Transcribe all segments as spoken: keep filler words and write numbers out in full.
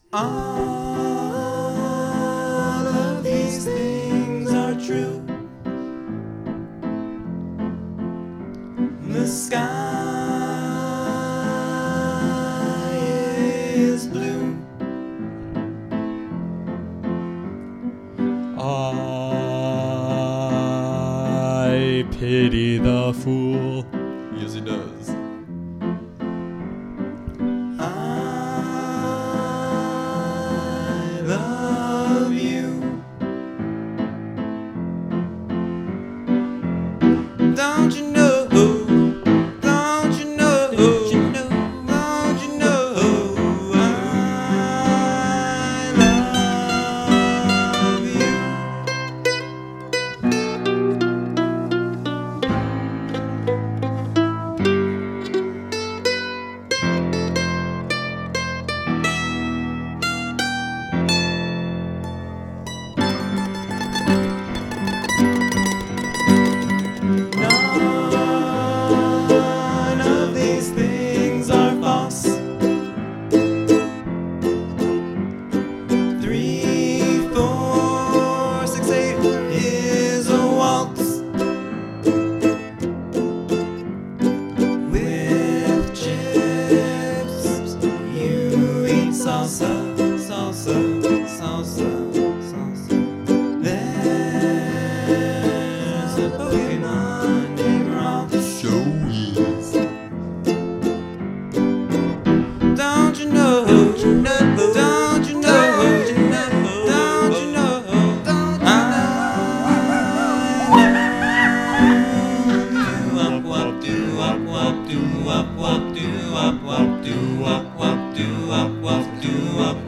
All of these things are true. The sky is blue. I pity the fool. Yes, he does. I love you. Don't you know? Don't you know? Don't you know? Don't you know? I love you. None of these things are false. Three, four, six, eight is a waltz with chips. You eat salsa, salsa, salsa, salsa. There's a Pokemon named Rolf. So is. Don't you know? Don't you know? Don't you know? Don't you know? Don't you know? Don't you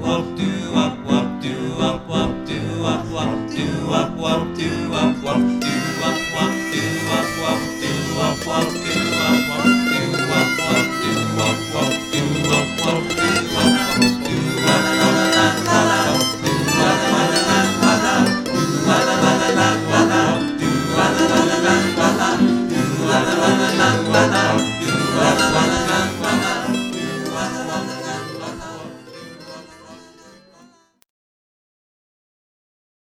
know?